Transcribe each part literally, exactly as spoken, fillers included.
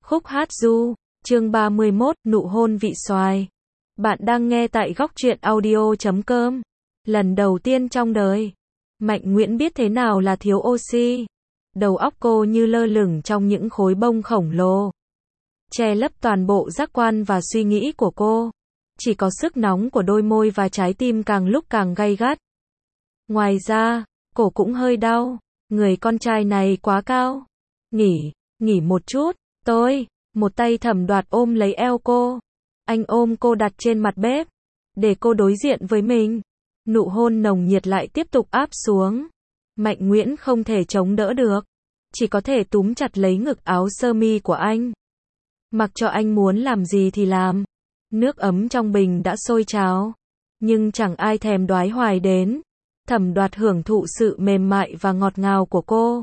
Khúc hát du, chương ba mươi mốt, nụ hôn vị xoài. Bạn đang nghe tại góc truyện audio chấm com. Lần đầu tiên trong đời, Mạnh Nguyễn biết thế nào là thiếu oxy. Đầu óc cô như lơ lửng trong những khối bông khổng lồ, che lấp toàn bộ giác quan và suy nghĩ của cô. Chỉ có sức nóng của đôi môi và trái tim càng lúc càng gay gắt. Ngoài ra, cổ cũng hơi đau. Người con trai này quá cao. Nghỉ, nghỉ một chút. Tôi, một tay Thẩm Đoạt ôm lấy eo cô. Anh ôm cô đặt trên mặt bếp, để cô đối diện với mình. Nụ hôn nồng nhiệt lại tiếp tục áp xuống. Mạnh Nguyễn không thể chống đỡ được, chỉ có thể túm chặt lấy ngực áo sơ mi của anh. Mặc cho anh muốn làm gì thì làm. Nước ấm trong bình đã sôi trào, nhưng chẳng ai thèm đoái hoài đến. Thẩm Đoạt hưởng thụ sự mềm mại và ngọt ngào của cô.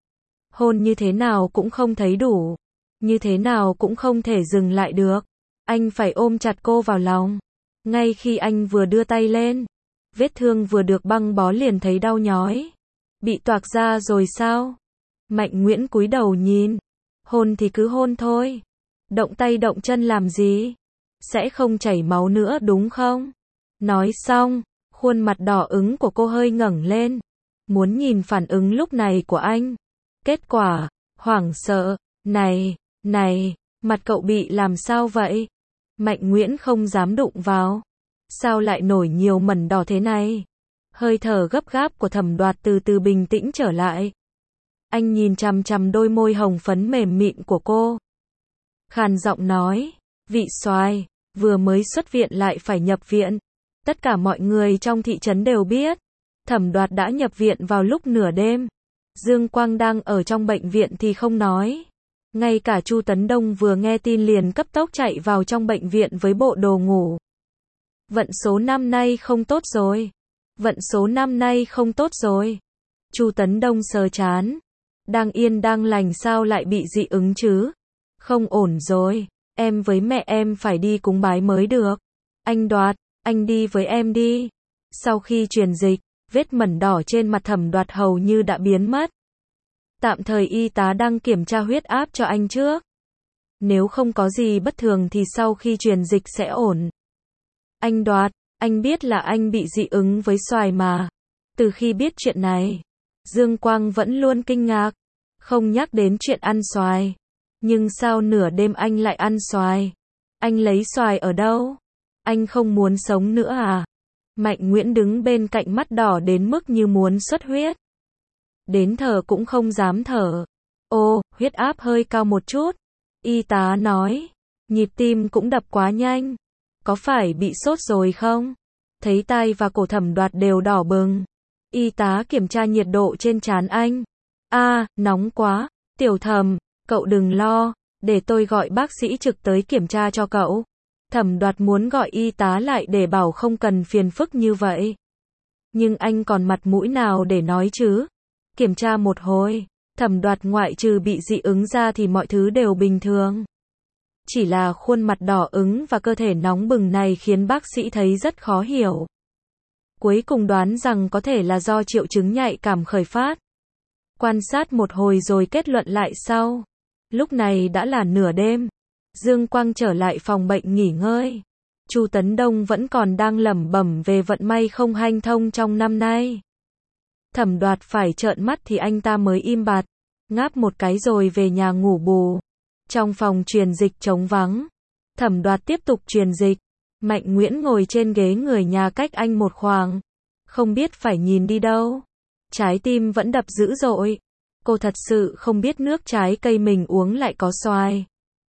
Hôn như thế nào cũng không thấy đủ, như thế nào cũng không thể dừng lại được. Anh phải ôm chặt cô vào lòng. Ngay khi anh vừa đưa tay lên, vết thương vừa được băng bó liền thấy đau nhói. Bị toạc ra rồi sao? Mạnh Nguyễn cúi đầu nhìn. Hôn thì cứ hôn thôi. Động tay động chân làm gì? Sẽ không chảy máu nữa đúng không? Nói xong, khuôn mặt đỏ ửng của cô hơi ngẩng lên, muốn nhìn phản ứng lúc này của anh. Kết quả, hoảng sợ. Này, này, mặt cậu bị làm sao vậy? Mạnh Nguyễn không dám đụng vào. Sao lại nổi nhiều mẩn đỏ thế này? Hơi thở gấp gáp của Thẩm Đoạt từ từ bình tĩnh trở lại. Anh nhìn chằm chằm đôi môi hồng phấn mềm mịn của cô. Khàn giọng nói, vị xoài, vừa mới xuất viện lại phải nhập viện. Tất cả mọi người trong thị trấn đều biết. Thẩm Đoạt đã nhập viện vào lúc nửa đêm. Dương Quang đang ở trong bệnh viện thì không nói. Ngay cả Chu Tấn Đông vừa nghe tin liền cấp tốc chạy vào trong bệnh viện với bộ đồ ngủ. Vận số năm nay không tốt rồi. Vận số năm nay không tốt rồi. Chu Tấn Đông sờ chán. Đang yên đang lành sao lại bị dị ứng chứ? Không ổn rồi. Em với mẹ em phải đi cúng bái mới được. Anh Đoạt, anh đi với em đi. Sau khi truyền dịch, vết mẩn đỏ trên mặt Thẩm Đoạt hầu như đã biến mất. Tạm thời y tá đang kiểm tra huyết áp cho anh trước. Nếu không có gì bất thường thì sau khi truyền dịch sẽ ổn. Anh Đoạt, anh biết là anh bị dị ứng với xoài mà. Từ khi biết chuyện này, Dương Quang vẫn luôn kinh ngạc. Không nhắc đến chuyện ăn xoài. Nhưng sao nửa đêm anh lại ăn xoài? Anh lấy xoài ở đâu? Anh không muốn sống nữa à? Mạnh Nguyễn đứng bên cạnh mắt đỏ đến mức như muốn xuất huyết. Đến thở cũng không dám thở. Ô, huyết áp hơi cao một chút. Y tá nói. Nhịp tim cũng đập quá nhanh. Có phải bị sốt rồi không? Thấy tai và cổ Thẩm Đoạt đều đỏ bừng. Y tá kiểm tra nhiệt độ trên trán anh. A, à, nóng quá. Tiểu Thẩm, cậu đừng lo. Để tôi gọi bác sĩ trực tới kiểm tra cho cậu. Thẩm Đoạt muốn gọi y tá lại để bảo không cần phiền phức như vậy. Nhưng anh còn mặt mũi nào để nói chứ? Kiểm tra một hồi, Thẩm Đoạt ngoại trừ bị dị ứng ra thì mọi thứ đều bình thường. Chỉ là khuôn mặt đỏ ửng và cơ thể nóng bừng này khiến bác sĩ thấy rất khó hiểu. Cuối cùng đoán rằng có thể là do triệu chứng nhạy cảm khởi phát. Quan sát một hồi rồi kết luận lại sau. Lúc này đã là nửa đêm. Dương Quang trở lại phòng bệnh nghỉ ngơi. Chu Tấn Đông vẫn còn đang lẩm bẩm về vận may không hanh thông trong năm nay. Thẩm Đoạt phải trợn mắt thì anh ta mới im bặt, ngáp một cái rồi về nhà ngủ bù. Trong phòng truyền dịch trống vắng, Thẩm Đoạt tiếp tục truyền dịch. Mạnh Nguyễn ngồi trên ghế người nhà cách anh một khoảng, không biết phải nhìn đi đâu. Trái tim vẫn đập dữ dội. Cô thật sự không biết nước trái cây mình uống lại có xoài.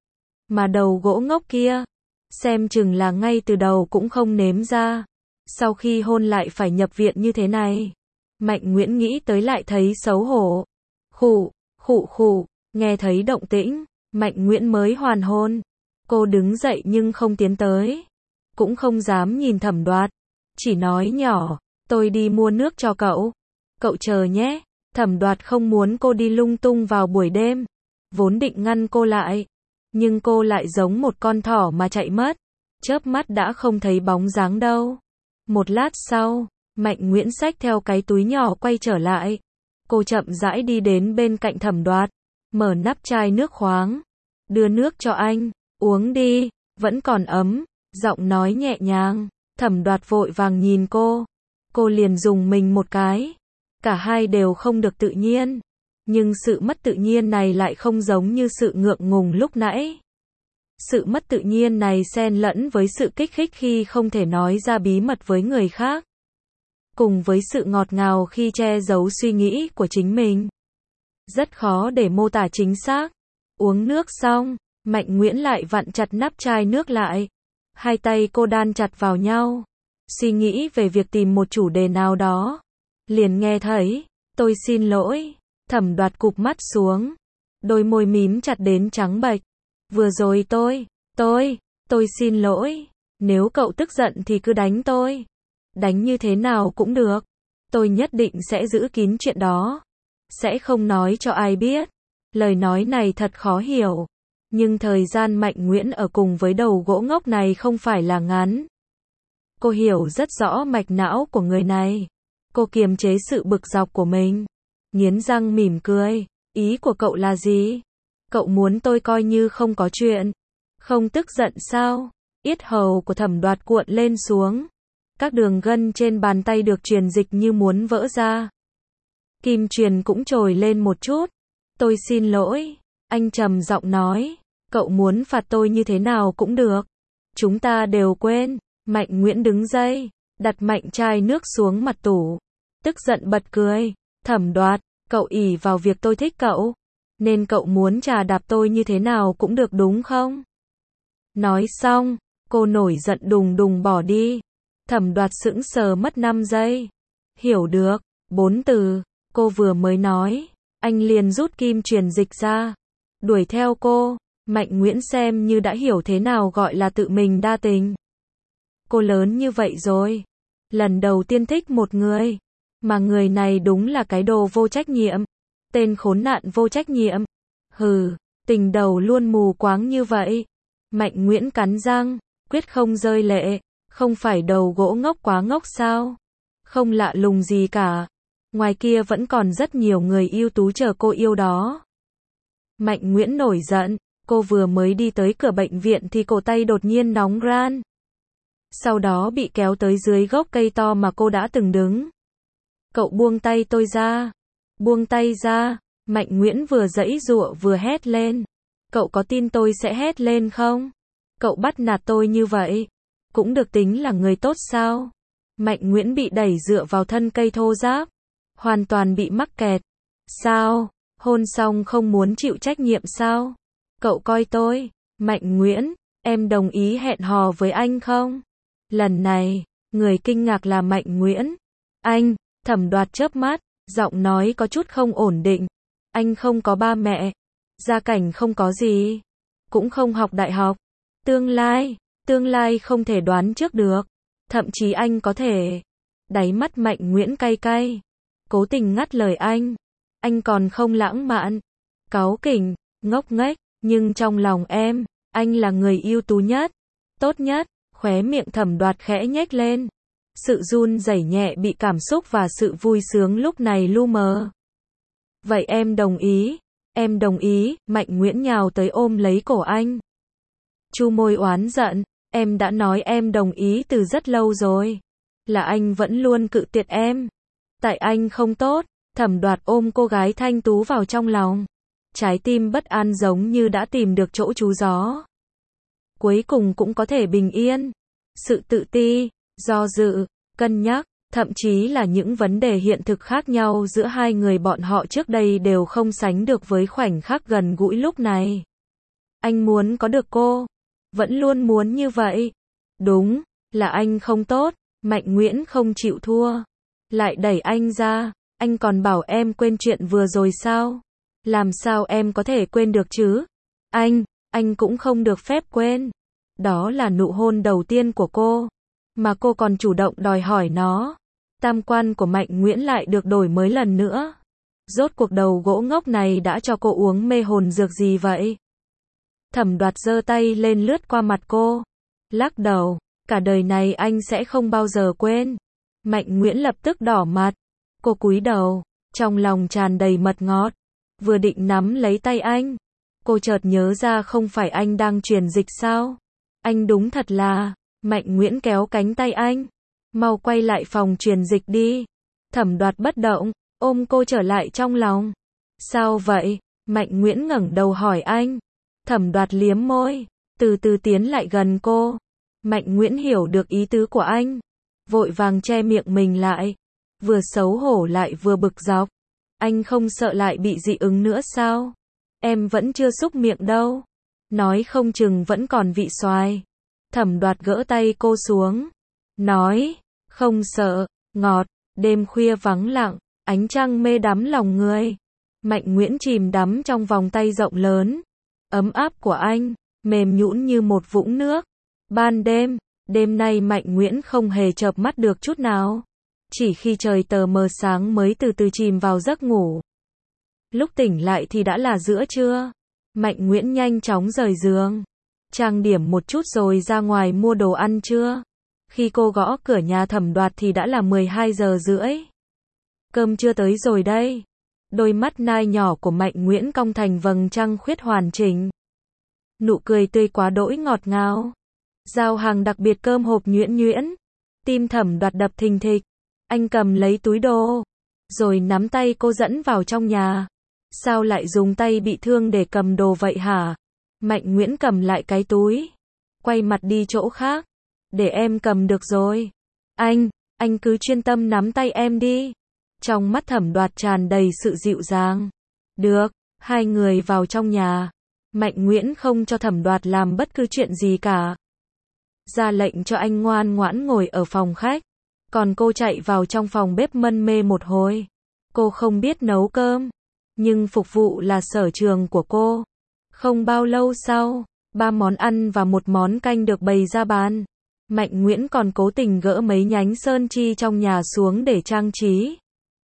Mà đầu gỗ ngốc kia, xem chừng là ngay từ đầu cũng không nếm ra. Sau khi hôn lại phải nhập viện như thế này. Mạnh Nguyễn nghĩ tới lại thấy xấu hổ. Khụ, khụ khụ, nghe thấy động tĩnh, Mạnh Nguyễn mới hoàn hồn. Cô đứng dậy nhưng không tiến tới. Cũng không dám nhìn Thẩm Đoạt. Chỉ nói nhỏ, tôi đi mua nước cho cậu. Cậu chờ nhé. Thẩm Đoạt không muốn cô đi lung tung vào buổi đêm. Vốn định ngăn cô lại. Nhưng cô lại giống một con thỏ mà chạy mất. Chớp mắt đã không thấy bóng dáng đâu. Một lát sau, Mạnh Nguyễn xách theo cái túi nhỏ quay trở lại. Cô chậm rãi đi đến bên cạnh Thẩm Đoạt, mở nắp chai nước khoáng. đưa nước cho anh, uống đi, vẫn còn ấm, giọng nói nhẹ nhàng. Thẩm Đoạt vội vàng nhìn cô, cô liền dùng mình một cái, cả hai đều không được tự nhiên, nhưng sự mất tự nhiên này lại không giống như sự ngượng ngùng lúc nãy. Sự mất tự nhiên này xen lẫn với sự kích thích khi không thể nói ra bí mật với người khác, cùng với sự ngọt ngào khi che giấu suy nghĩ của chính mình. Rất khó để mô tả chính xác. Uống nước xong, Mạnh Nguyễn lại vặn chặt nắp chai nước lại. Hai tay cô đan chặt vào nhau, suy nghĩ về việc tìm một chủ đề nào đó. Liền nghe thấy, tôi xin lỗi. Thẩm Đoạt cụp mắt xuống, đôi môi mím chặt đến trắng bệch. Vừa rồi tôi, tôi, tôi xin lỗi. Nếu cậu tức giận thì cứ đánh tôi. Đánh như thế nào cũng được. Tôi nhất định sẽ giữ kín chuyện đó. Sẽ không nói cho ai biết. Lời nói này thật khó hiểu. Nhưng thời gian Mạnh Nguyễn ở cùng với đầu gỗ ngốc này không phải là ngắn. Cô hiểu rất rõ mạch não của người này. Cô kiềm chế sự bực dọc của mình, nghiến răng mỉm cười. Ý của cậu là gì? Cậu muốn tôi coi như không có chuyện, không tức giận sao? Yết hầu của Thẩm Đoạt cuộn lên xuống. Các đường gân trên bàn tay được truyền dịch như muốn vỡ ra. Kim truyền cũng trồi lên một chút. Tôi xin lỗi. Anh trầm giọng nói. Cậu muốn phạt tôi như thế nào cũng được. Chúng ta đều quên. Mạnh Nguyễn đứng dậy, đặt mạnh chai nước xuống mặt tủ. Tức giận bật cười. Thẩm Đoạt, cậu ỷ vào việc tôi thích cậu, nên cậu muốn chà đạp tôi như thế nào cũng được đúng không? Nói xong, cô nổi giận đùng đùng bỏ đi. Thẩm Đoạt sững sờ mất năm giây. Hiểu được, bốn từ, cô vừa mới nói. Anh liền rút kim truyền dịch ra, đuổi theo cô. Mạnh Nguyễn xem như đã hiểu thế nào gọi là tự mình đa tình. Cô lớn như vậy rồi, lần đầu tiên thích một người, mà người này đúng là cái đồ vô trách nhiệm. Tên khốn nạn vô trách nhiệm. Hừ, tình đầu luôn mù quáng như vậy. Mạnh Nguyễn cắn răng, quyết không rơi lệ. Không phải đầu gỗ ngốc quá ngốc sao? Không lạ lùng gì cả. Ngoài kia vẫn còn rất nhiều người ưu tú chờ cô yêu đó. Mạnh Nguyễn nổi giận. Cô vừa mới đi tới cửa bệnh viện thì cổ tay đột nhiên nóng ran. Sau đó bị kéo tới dưới gốc cây to mà cô đã từng đứng. Cậu buông tay tôi ra. Buông tay ra. Mạnh Nguyễn vừa giãy giụa vừa hét lên. Cậu có tin tôi sẽ hét lên không? Cậu bắt nạt tôi như vậy, cũng được tính là người tốt sao? Mạnh Nguyễn bị đẩy dựa vào thân cây thô ráp, hoàn toàn bị mắc kẹt. Sao? Hôn xong không muốn chịu trách nhiệm sao? Cậu coi tôi, Mạnh Nguyễn, em đồng ý hẹn hò với anh không? Lần này, người kinh ngạc là Mạnh Nguyễn. Anh, Thẩm Đoạt chớp mắt, giọng nói có chút không ổn định. Anh không có ba mẹ, gia cảnh không có gì, cũng không học đại học. Tương lai, tương lai không thể đoán trước được. Thậm chí anh có thể. Đáy mắt Mạnh Nguyễn cay cay, cố tình ngắt lời anh. Anh còn không lãng mạn, cáu kỉnh, ngốc nghếch, nhưng trong lòng em, anh là người ưu tú nhất, tốt nhất. Khóe miệng Thẩm Đoạt khẽ nhếch lên. Sự run rẩy nhẹ bị cảm xúc và sự vui sướng lúc này lu mờ. Vậy em đồng ý, em đồng ý. Mạnh Nguyễn nhào tới ôm lấy cổ anh. Chu môi oán giận, em đã nói em đồng ý từ rất lâu rồi. Là anh vẫn luôn cự tuyệt em. Tại anh không tốt. Thẩm Đoạt ôm cô gái thanh tú vào trong lòng. Trái tim bất an giống như đã tìm được chỗ trú gió. Cuối cùng cũng có thể bình yên. Sự tự ti, do dự, cân nhắc, thậm chí là những vấn đề hiện thực khác nhau giữa hai người bọn họ trước đây đều không sánh được với khoảnh khắc gần gũi lúc này. Anh muốn có được cô, vẫn luôn muốn như vậy. Đúng, là anh không tốt. Mạnh Nguyễn không chịu thua, lại đẩy anh ra. Anh còn bảo em quên chuyện vừa rồi sao? Làm sao em có thể quên được chứ? Anh, anh cũng không được phép quên. Đó là nụ hôn đầu tiên của cô, mà cô còn chủ động đòi hỏi nó. Tam quan của Mạnh Nguyễn lại được đổi mới lần nữa. Rốt cuộc đầu gỗ ngốc này đã cho cô uống mê hồn dược gì vậy? Thẩm Đoạt giơ tay lên lướt qua mặt cô, lắc đầu. Cả đời này anh sẽ không bao giờ quên. Mạnh Nguyễn lập tức đỏ mặt. Cô cúi đầu, trong lòng tràn đầy mật ngọt. Vừa định nắm lấy tay anh, Cô chợt nhớ ra không phải anh đang truyền dịch sao? Anh đúng thật là, Mạnh Nguyễn kéo cánh tay anh. Mau quay lại phòng truyền dịch đi. Thẩm Đoạt bất động, ôm cô trở lại trong lòng. Sao vậy? Mạnh Nguyễn ngẩng đầu hỏi anh. Thẩm Đoạt liếm môi, từ từ tiến lại gần cô. Mạnh Nguyễn hiểu được ý tứ của anh, vội vàng che miệng mình lại, vừa xấu hổ lại vừa bực dọc. Anh không sợ lại bị dị ứng nữa sao? Em vẫn chưa xúc miệng đâu. Nói không chừng vẫn còn vị xoài. Thẩm Đoạt gỡ tay cô xuống, nói, không sợ, ngọt. Đêm khuya vắng lặng, ánh trăng mê đắm lòng người. Mạnh Nguyễn chìm đắm trong vòng tay rộng lớn, ấm áp của anh, mềm nhũn như một vũng nước. Ban đêm, đêm nay Mạnh Nguyễn không hề chợp mắt được chút nào. Chỉ khi trời tờ mờ sáng mới từ từ chìm vào giấc ngủ. Lúc tỉnh lại thì đã là giữa trưa. Mạnh Nguyễn nhanh chóng rời giường, trang điểm một chút rồi ra ngoài mua đồ ăn trưa. Khi cô gõ cửa nhà Thẩm Đoạt thì đã là mười hai giờ rưỡi. Cơm chưa tới rồi đây. Đôi mắt nai nhỏ của Mạnh Nguyễn cong thành vầng trăng khuyết hoàn chỉnh. Nụ cười tươi quá đỗi ngọt ngào. Giao hàng đặc biệt cơm hộp nhuyễn nhuyễn. Tim Thẩm Đoạt đập thình thịch. Anh cầm lấy túi đồ, rồi nắm tay cô dẫn vào trong nhà. Sao lại dùng tay bị thương để cầm đồ vậy hả? Mạnh Nguyễn cầm lại cái túi, quay mặt đi chỗ khác. Để em cầm được rồi. Anh, anh cứ chuyên tâm nắm tay em đi. Trong mắt Thẩm Đoạt tràn đầy sự dịu dàng. Được, hai người vào trong nhà. Mạnh Nguyễn không cho Thẩm Đoạt làm bất cứ chuyện gì cả. Ra lệnh cho anh ngoan ngoãn ngồi ở phòng khách. Còn cô chạy vào trong phòng bếp mân mê một hồi. Cô không biết nấu cơm, nhưng phục vụ là sở trường của cô. Không bao lâu sau, ba món ăn và một món canh được bày ra bàn. Mạnh Nguyễn còn cố tình gỡ mấy nhánh sơn chi trong nhà xuống để trang trí.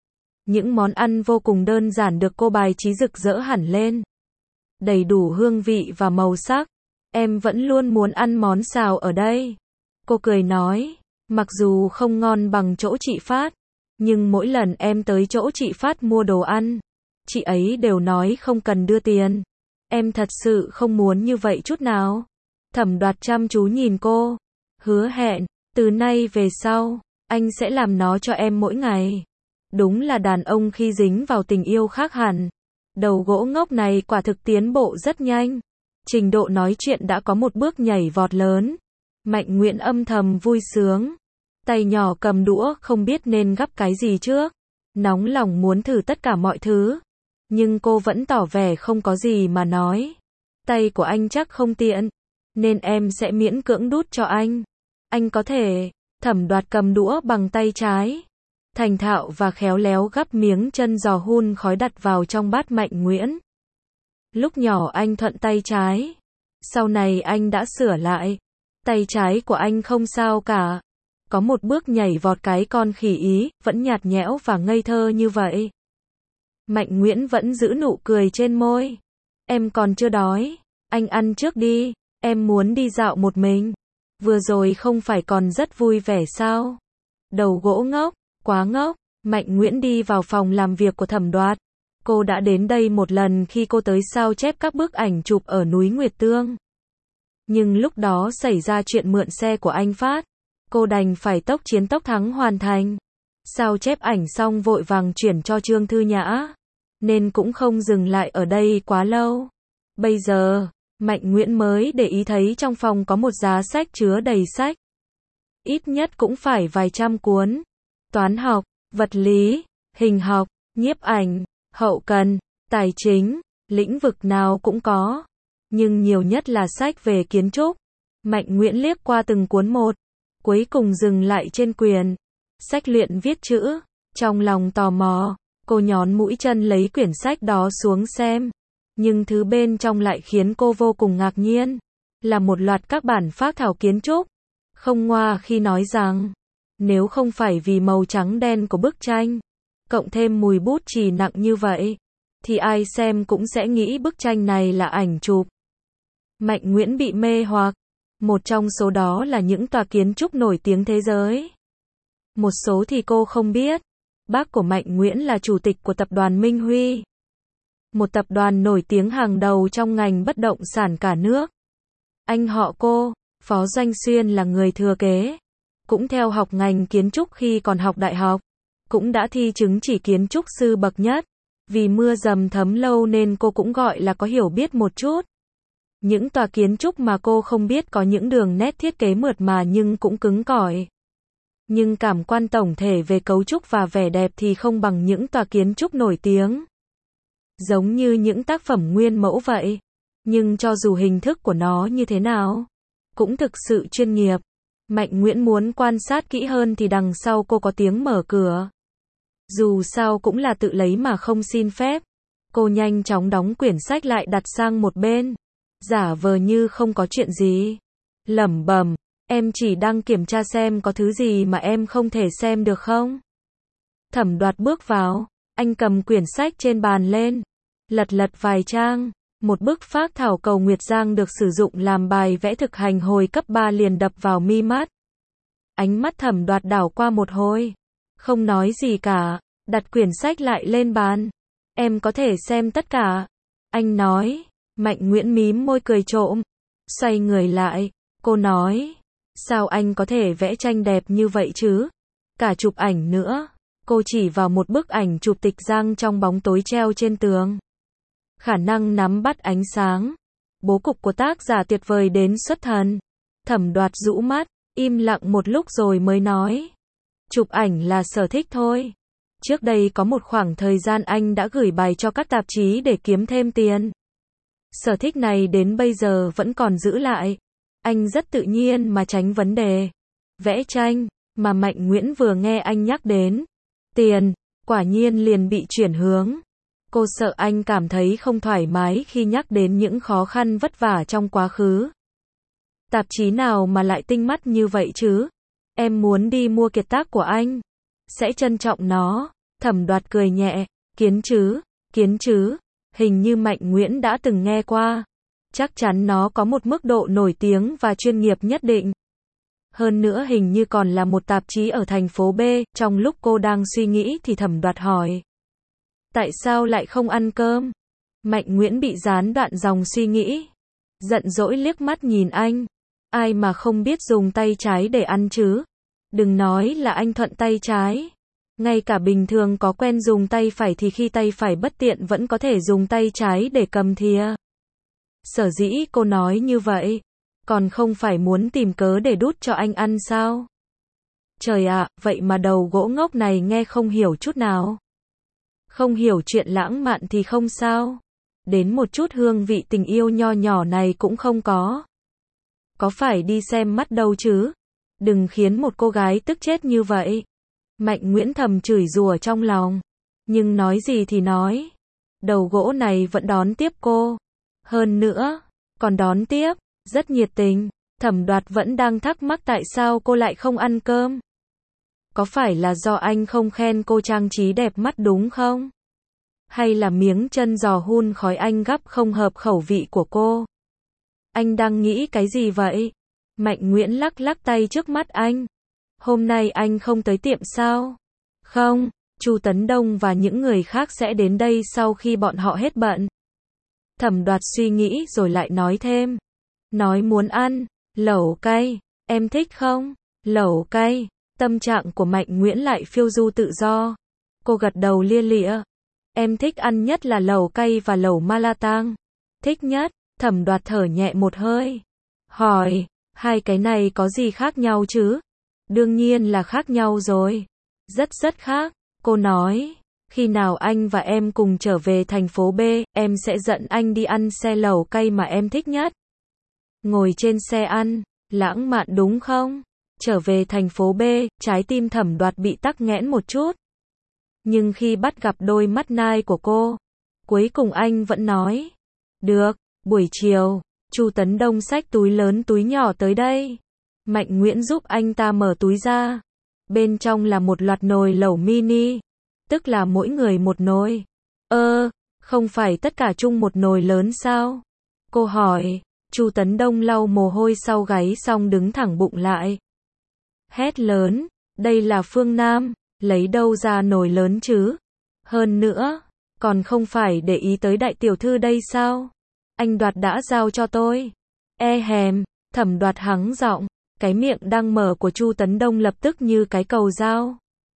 Những món ăn vô cùng đơn giản được cô bài trí rực rỡ hẳn lên. Đầy đủ hương vị và màu sắc. Em vẫn luôn muốn ăn món xào ở đây. Cô cười nói, mặc dù không ngon bằng chỗ chị Phát, nhưng mỗi lần em tới chỗ chị Phát mua đồ ăn, chị ấy đều nói không cần đưa tiền. Em thật sự không muốn như vậy chút nào. Thẩm Đoạt chăm chú nhìn cô, hứa hẹn, từ nay về sau, anh sẽ làm nó cho em mỗi ngày. Đúng là đàn ông khi dính vào tình yêu khác hẳn. Đầu gỗ ngốc này quả thực tiến bộ rất nhanh. Trình độ nói chuyện đã có một bước nhảy vọt lớn. Mạnh Nguyễn âm thầm vui sướng. Tay nhỏ cầm đũa không biết nên gắp cái gì trước. Nóng lòng muốn thử tất cả mọi thứ. Nhưng cô vẫn tỏ vẻ không có gì mà nói. Tay của anh chắc không tiện, nên em sẽ miễn cưỡng đút cho anh. Anh có thể. Thẩm Đoạt cầm đũa bằng tay trái, thành thạo và khéo léo gắp miếng chân giò hun khói đặt vào trong bát Mạnh Nguyễn. Lúc nhỏ anh thuận tay trái, sau này anh đã sửa lại. Tay trái của anh không sao cả. Có một bước nhảy vọt cái con khỉ Ý, vẫn nhạt nhẽo và ngây thơ như vậy. Mạnh Nguyễn vẫn giữ nụ cười trên môi. Em còn chưa đói, anh ăn trước đi, em muốn đi dạo một mình. Vừa rồi không phải còn rất vui vẻ sao? Đầu gỗ ngốc, quá ngốc. Mạnh Nguyễn đi vào phòng làm việc của Thẩm Đoạt. Cô đã đến đây một lần khi cô tới sao chép các bức ảnh chụp ở núi Nguyệt Tương. Nhưng lúc đó xảy ra chuyện mượn xe của anh Phát. Cô đành phải tốc chiến tốc thắng hoàn thành. Sao chép ảnh xong vội vàng chuyển cho Trương Thư Nhã, nên cũng không dừng lại ở đây quá lâu. Bây giờ, Mạnh Nguyễn mới để ý thấy trong phòng có một giá sách chứa đầy sách. Ít nhất cũng phải vài trăm cuốn. Toán học, vật lý, hình học, nhiếp ảnh, hậu cần, tài chính, lĩnh vực nào cũng có. Nhưng nhiều nhất là sách về kiến trúc. Mạnh Nguyễn liếc qua từng cuốn một, cuối cùng dừng lại trên quyển sách luyện viết chữ. Trong lòng tò mò, cô nhón mũi chân lấy quyển sách đó xuống xem. Nhưng thứ bên trong lại khiến cô vô cùng ngạc nhiên. Là một loạt các bản phác thảo kiến trúc. Không ngoa khi nói rằng, nếu không phải vì màu trắng đen của bức tranh, cộng thêm mùi bút chì nặng như vậy, thì ai xem cũng sẽ nghĩ bức tranh này là ảnh chụp. Mạnh Nguyễn bị mê hoặc. Một trong số đó là những tòa kiến trúc nổi tiếng thế giới. Một số thì cô không biết. Bác của Mạnh Nguyễn là chủ tịch của tập đoàn Minh Huy. một tập đoàn nổi tiếng hàng đầu trong ngành bất động sản cả nước. Anh họ cô, Phó Doanh Xuyên là người thừa kế. Cũng theo học ngành kiến trúc khi còn học đại học. Cũng đã thi chứng chỉ kiến trúc sư bậc nhất. Vì mưa dầm thấm lâu nên cô cũng gọi là có hiểu biết một chút. Những tòa kiến trúc mà cô không biết có những đường nét thiết kế mượt mà nhưng cũng cứng cỏi. Nhưng cảm quan tổng thể về cấu trúc và vẻ đẹp thì không bằng những tòa kiến trúc nổi tiếng. Giống như những tác phẩm nguyên mẫu vậy. Nhưng cho dù hình thức của nó như thế nào, cũng thực sự chuyên nghiệp. Mạnh Nguyễn muốn quan sát kỹ hơn thì đằng sau cô có tiếng mở cửa. Dù sao cũng là tự lấy mà không xin phép. Cô nhanh chóng đóng quyển sách lại đặt sang một bên. Giả vờ như không có chuyện gì. Lẩm bẩm, em chỉ đang kiểm tra xem có thứ gì mà em không thể xem được không? Thẩm Đoạt bước vào, anh cầm quyển sách trên bàn lên. Lật lật vài trang, một bức phác thảo cầu Nguyệt Giang được sử dụng làm bài vẽ thực hành hồi cấp ba liền đập vào mi mắt. Ánh mắt Thẩm Đoạt đảo qua một hồi, không nói gì cả, đặt quyển sách lại lên bàn. Em có thể xem tất cả. Anh nói. Mạnh Nguyễn mím môi cười trộm. Xoay người lại, cô nói. Sao anh có thể vẽ tranh đẹp như vậy chứ? Cả chụp ảnh nữa. Cô chỉ vào một bức ảnh chụp Tịch Giang trong bóng tối treo trên tường. Khả năng nắm bắt ánh sáng. Bố cục của tác giả tuyệt vời đến xuất thần. Thẩm Đoạt rũ mắt, im lặng một lúc rồi mới nói. Chụp ảnh là sở thích thôi. Trước đây có một khoảng thời gian anh đã gửi bài cho các tạp chí để kiếm thêm tiền. Sở thích này đến bây giờ vẫn còn giữ lại. Anh rất tự nhiên mà tránh vấn đề vẽ tranh, mà Mạnh Nguyễn vừa nghe anh nhắc đến tiền, quả nhiên liền bị chuyển hướng. Cô sợ anh cảm thấy không thoải mái khi nhắc đến những khó khăn vất vả trong quá khứ. Tạp chí nào mà lại tinh mắt như vậy chứ? Em muốn đi mua kiệt tác của anh. Sẽ trân trọng nó. Thẩm Đoạt cười nhẹ. Kiến chứ, kiến chứ. Hình như Mạnh Nguyễn đã từng nghe qua. Chắc chắn nó có một mức độ nổi tiếng và chuyên nghiệp nhất định. Hơn nữa hình như còn là một tạp chí ở thành phố B. Trong lúc cô đang suy nghĩ thì Thẩm Đoạt hỏi. Tại sao lại không ăn cơm? Mạnh Nguyễn bị gián đoạn dòng suy nghĩ. Giận dỗi liếc mắt nhìn anh. Ai mà không biết dùng tay trái để ăn chứ? Đừng nói là anh thuận tay trái. Ngay cả bình thường có quen dùng tay phải thì khi tay phải bất tiện vẫn có thể dùng tay trái để cầm thìa. Sở dĩ cô nói như vậy, còn không phải muốn tìm cớ để đút cho anh ăn sao? Trời ạ, vậy mà đầu gỗ ngốc này nghe không hiểu chút nào. Không hiểu chuyện lãng mạn thì không sao. Đến một chút hương vị tình yêu nho nhỏ này cũng không có. Có phải đi xem mắt đâu chứ? Đừng khiến một cô gái tức chết như vậy. Mạnh Nguyễn thầm chửi rủa trong lòng. Nhưng nói gì thì nói. Đầu gỗ này vẫn đón tiếp cô. Hơn nữa, còn đón tiếp, rất nhiệt tình. Thẩm Đoạt vẫn đang thắc mắc tại sao cô lại không ăn cơm. Có phải là do anh không khen cô trang trí đẹp mắt đúng không? Hay là miếng chân giò hun khói anh gắp không hợp khẩu vị của cô? Anh đang nghĩ cái gì vậy? Mạnh Nguyễn lắc lắc tay trước mắt anh. Hôm nay anh không tới tiệm sao? Không, Chu Tấn Đông và những người khác sẽ đến đây sau khi bọn họ hết bận. Thẩm Đoạt suy nghĩ rồi lại nói thêm. Nói muốn ăn lẩu cay, em thích không? Lẩu cay. Tâm trạng của Mạnh Nguyễn lại phiêu du tự do. Cô gật đầu lia lịa. Em thích ăn nhất là lẩu cay và lẩu ma la tang. Thích nhất. Thẩm Đoạt thở nhẹ một hơi. Hỏi, hai cái này có gì khác nhau chứ? Đương nhiên là khác nhau rồi. Rất rất khác. Cô nói, khi nào anh và em cùng trở về thành phố B, em sẽ dẫn anh đi ăn xe lẩu cay mà em thích nhất. Ngồi trên xe ăn, lãng mạn đúng không? Trở về thành phố B, trái tim Thẩm Đoạt bị tắc nghẽn một chút. Nhưng khi bắt gặp đôi mắt nai của cô, cuối cùng anh vẫn nói. Được, buổi chiều, Chu Tấn Đông xách túi lớn túi nhỏ tới đây. Mạnh Nguyễn giúp anh ta mở túi ra. Bên trong là một loạt nồi lẩu mini. Tức là mỗi người một nồi. Ơ, không phải tất cả chung một nồi lớn sao? Cô hỏi. Chu Tấn Đông lau mồ hôi sau gáy xong đứng thẳng bụng lại. Hét lớn, đây là phương Nam, lấy đâu ra nồi lớn chứ? Hơn nữa, Còn không phải để ý tới đại tiểu thư đây sao? Anh Đoạt đã giao cho tôi. E hèm, Thẩm Đoạt hắng giọng, cái miệng đang mở của Chu Tấn Đông lập tức như cái cầu dao.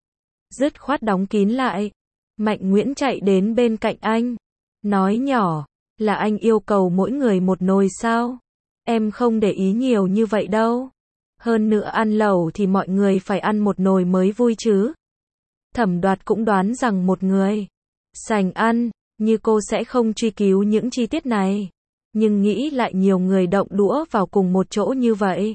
Dứt khoát đóng kín lại. Mạnh Nguyễn chạy đến bên cạnh anh. Nói nhỏ, là anh yêu cầu mỗi người một nồi sao? Em không để ý nhiều như vậy đâu. Hơn nữa ăn lẩu thì mọi người phải ăn một nồi mới vui chứ. Thẩm Đoạt cũng đoán rằng một người sành ăn, như cô sẽ không truy cứu những chi tiết này. Nhưng nghĩ lại nhiều người động đũa vào cùng một chỗ như vậy.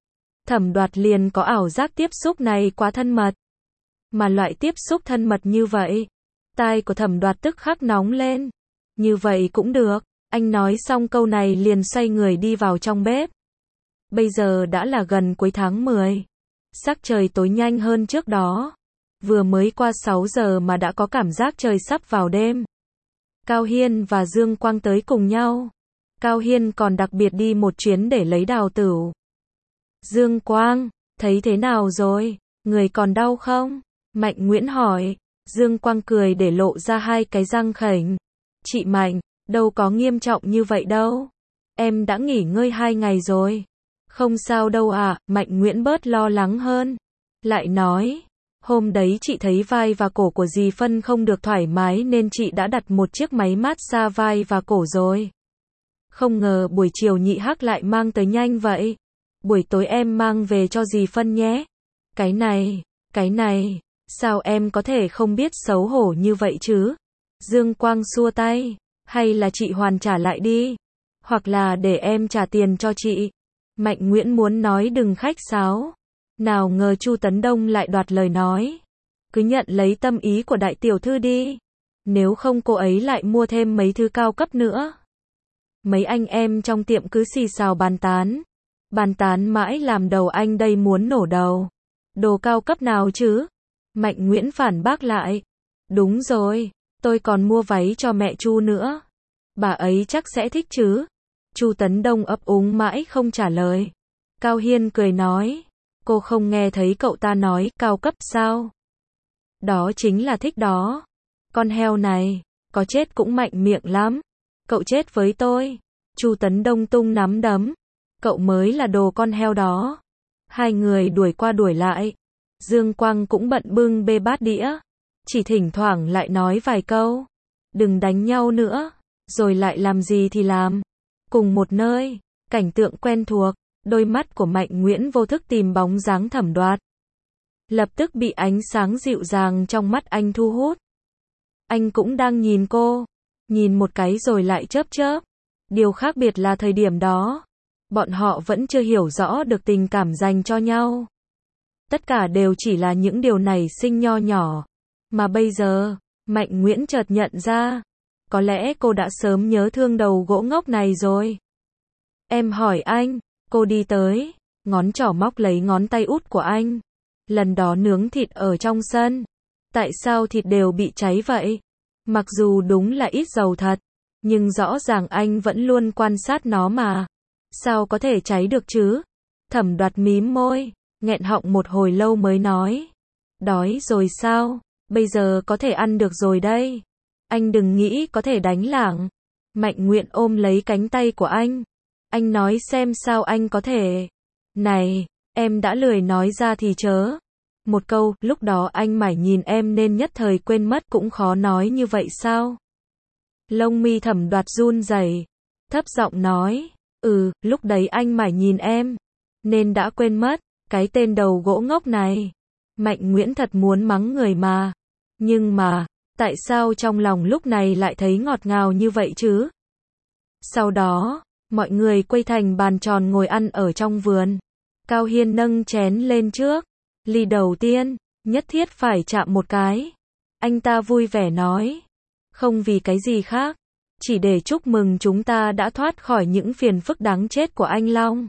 Thẩm Đoạt liền có ảo giác tiếp xúc này quá thân mật. Mà loại tiếp xúc thân mật như vậy, tai của Thẩm Đoạt tức khắc nóng lên. Như vậy cũng được. Anh nói xong câu này liền xoay người đi vào trong bếp. Bây giờ đã là gần cuối tháng mười. Sắc trời tối nhanh hơn trước đó. Vừa mới qua sáu giờ mà đã có cảm giác trời sắp vào đêm. Cao Hiên và Dương Quang tới cùng nhau. Cao Hiên còn đặc biệt đi một chuyến để lấy đào tửu. Dương Quang, thấy thế nào rồi? Người còn đau không? Mạnh Nguyễn hỏi. Dương Quang cười để lộ ra hai cái răng khểnh. Chị Mạnh, đâu có nghiêm trọng như vậy đâu. Em đã nghỉ ngơi hai ngày rồi. Không sao đâu à, Mạnh Nguyễn bớt lo lắng hơn. Lại nói, hôm đấy chị thấy vai và cổ của dì Phân không được thoải mái nên chị đã đặt một chiếc máy massage vai và cổ rồi. Không ngờ buổi chiều nhị hắc lại mang tới nhanh vậy. Buổi tối em mang về cho dì Phân nhé. Cái này, cái này, sao em có thể không biết xấu hổ như vậy chứ? Dương Quang xua tay, hay là chị hoàn trả lại đi, hoặc là để em trả tiền cho chị. Mạnh Nguyễn muốn nói đừng khách sáo, nào ngờ Chu Tấn Đông lại đoạt lời nói. Cứ nhận lấy tâm ý của đại tiểu thư đi, nếu không cô ấy lại mua thêm mấy thứ cao cấp nữa. Mấy anh em trong tiệm cứ xì xào bàn tán, bàn tán mãi làm đầu anh đây muốn nổ đầu. Đồ cao cấp nào chứ? Mạnh Nguyễn phản bác lại. Đúng rồi, tôi còn mua váy cho mẹ Chu nữa. Bà ấy chắc sẽ thích chứ. Chu Tấn Đông ấp úng mãi không trả lời. Cao Hiên cười nói, cô không nghe thấy cậu ta nói cao cấp sao? Đó chính là thích đó. Con heo này, có chết cũng mạnh miệng lắm. Cậu chết với tôi. Chu Tấn Đông tung nắm đấm. Cậu mới là đồ con heo đó. Hai người đuổi qua đuổi lại. Dương Quang cũng bận bưng bê bát đĩa. Chỉ thỉnh thoảng lại nói vài câu. Đừng đánh nhau nữa. Rồi lại làm gì thì làm. Cùng một nơi, cảnh tượng quen thuộc. Đôi mắt của Mạnh Nguyễn vô thức tìm bóng dáng Thẩm Đoạt. Lập tức bị ánh sáng dịu dàng trong mắt anh thu hút. Anh cũng đang nhìn cô. Nhìn một cái rồi lại chớp chớp. Điều khác biệt là thời điểm đó, bọn họ vẫn chưa hiểu rõ được tình cảm dành cho nhau. Tất cả đều chỉ là những điều nảy sinh nho nhỏ. Mà bây giờ, Mạnh Nguyễn chợt nhận ra, có lẽ cô đã sớm nhớ thương đầu gỗ ngốc này rồi. Em hỏi anh, cô đi tới, ngón trỏ móc lấy ngón tay út của anh. Lần đó nướng thịt ở trong sân. Tại sao thịt đều bị cháy vậy? Mặc dù đúng là ít dầu thật, nhưng rõ ràng anh vẫn luôn quan sát nó mà. Sao có thể cháy được chứ? Thẩm Đoạt mím môi, nghẹn họng một hồi lâu mới nói. Đói rồi sao? Bây giờ có thể ăn được rồi đây. Anh đừng nghĩ có thể đánh lảng. Mạnh Nguyễn ôm lấy cánh tay của anh. Anh nói xem sao anh có thể. Này, em đã lười nói ra thì chớ. Một câu, lúc đó anh mải nhìn em nên nhất thời quên mất cũng khó nói như vậy sao? Lông mi Thẩm Đoạt run rẩy, thấp giọng nói, ừ, lúc đấy anh mải nhìn em, nên đã quên mất, cái tên đầu gỗ ngốc này. Mạnh Nguyễn thật muốn mắng người mà. Nhưng mà, tại sao trong lòng lúc này lại thấy ngọt ngào như vậy chứ? Sau đó, mọi người quây thành bàn tròn ngồi ăn ở trong vườn. Cao Hiên nâng chén lên trước. Ly đầu tiên, nhất thiết phải chạm một cái. Anh ta vui vẻ nói. Không vì cái gì khác. Chỉ để chúc mừng chúng ta đã thoát khỏi những phiền phức đáng chết của anh Long.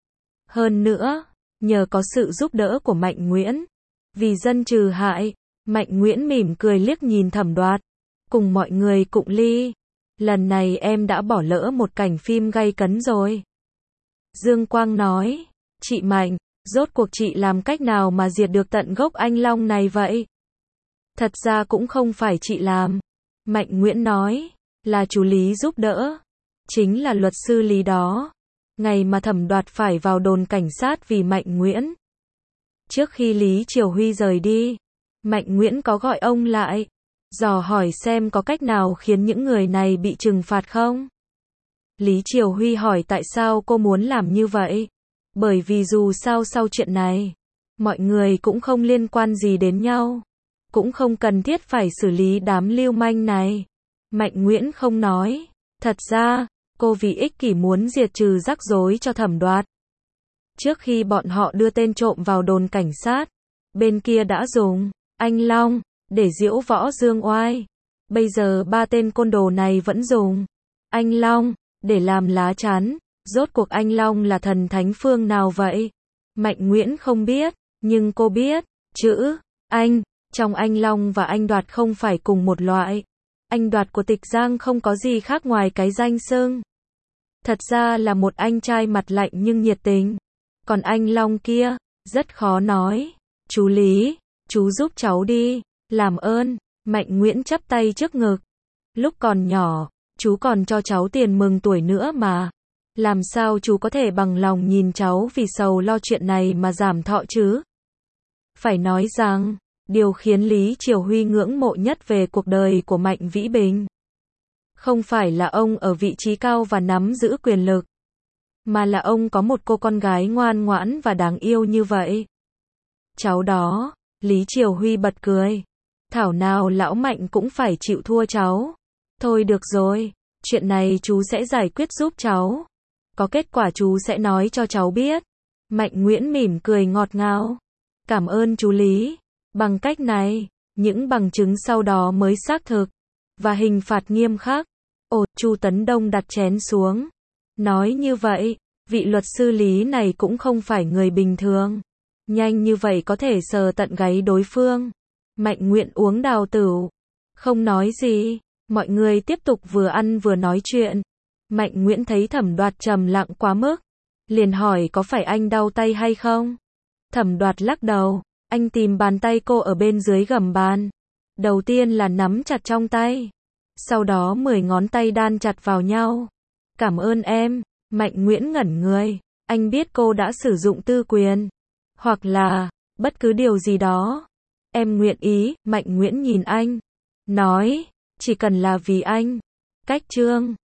Hơn nữa, nhờ có sự giúp đỡ của Mạnh Nguyễn. Vì dân trừ hại, Mạnh Nguyễn mỉm cười liếc nhìn Thẩm Đoạt. Cùng mọi người cụng ly. Lần này em đã bỏ lỡ một cảnh phim gay cấn rồi. Dương Quang nói. Chị Mạnh, rốt cuộc chị làm cách nào mà diệt được tận gốc anh Long này vậy? Thật ra cũng không phải chị làm. Mạnh Nguyễn nói, là chú Lý giúp đỡ. Chính là luật sư Lý đó. Ngày mà Thẩm Đoạt phải vào đồn cảnh sát vì Mạnh Nguyễn. Trước khi Lý Triều Huy rời đi, Mạnh Nguyễn có gọi ông lại, dò hỏi xem có cách nào khiến những người này bị trừng phạt không. Lý Triều Huy hỏi tại sao cô muốn làm như vậy. Bởi vì dù sao sau chuyện này, mọi người cũng không liên quan gì đến nhau. Cũng không cần thiết phải xử lý đám lưu manh này. Mạnh Nguyễn không nói. Thật ra, cô vì ích kỷ muốn diệt trừ rắc rối cho Thẩm Đoạt. Trước khi bọn họ đưa tên trộm vào đồn cảnh sát, bên kia đã dùng anh Long để giễu võ dương oai. Bây giờ ba tên côn đồ này vẫn dùng anh Long để làm lá chắn. Rốt cuộc anh Long là thần thánh phương nào vậy? Mạnh Nguyễn không biết, nhưng cô biết. Chữ anh trong anh Long và anh Đoạt không phải cùng một loại. Anh Đoạt của Tịch Giang không có gì khác ngoài cái danh xưng. Thật ra là một anh trai mặt lạnh nhưng nhiệt tình. Còn anh Long kia, rất khó nói. Chú Lý, chú giúp cháu đi, làm ơn. Mạnh Nguyễn chắp tay trước ngực. Lúc còn nhỏ, chú còn cho cháu tiền mừng tuổi nữa mà. Làm sao chú có thể bằng lòng nhìn cháu vì sầu lo chuyện này mà giảm thọ chứ? Phải nói rằng, điều khiến Lý Triều Huy ngưỡng mộ nhất về cuộc đời của Mạnh Vĩ Bình không phải là ông ở vị trí cao và nắm giữ quyền lực, mà là ông có một cô con gái ngoan ngoãn và đáng yêu như vậy. Cháu đó, Lý Triều Huy bật cười. Thảo nào lão Mạnh cũng phải chịu thua cháu. Thôi được rồi, chuyện này chú sẽ giải quyết giúp cháu. Có kết quả chú sẽ nói cho cháu biết. Mạnh Nguyễn mỉm cười ngọt ngào. Cảm ơn chú Lý. Bằng cách này, những bằng chứng sau đó mới xác thực, và hình phạt nghiêm khắc. Ồ, Chu Tấn Đông đặt chén xuống. Nói như vậy, vị luật sư Lý này cũng không phải người bình thường. Nhanh như vậy có thể sờ tận gáy đối phương. Mạnh Nguyễn uống đào tửu. Không nói gì. Mọi người tiếp tục vừa ăn vừa nói chuyện. Mạnh Nguyễn thấy Thẩm Đoạt trầm lặng quá mức. Liền hỏi có phải anh đau tay hay không? Thẩm Đoạt lắc đầu. Anh tìm bàn tay cô ở bên dưới gầm bàn. Đầu tiên là nắm chặt trong tay. Sau đó mười ngón tay đan chặt vào nhau. Cảm ơn em. Mạnh Nguyễn ngẩn người. Anh biết cô đã sử dụng tư quyền. Hoặc là, bất cứ điều gì đó. Em nguyện ý. Mạnh Nguyễn nhìn anh. Nói, chỉ cần là vì anh. Cách chương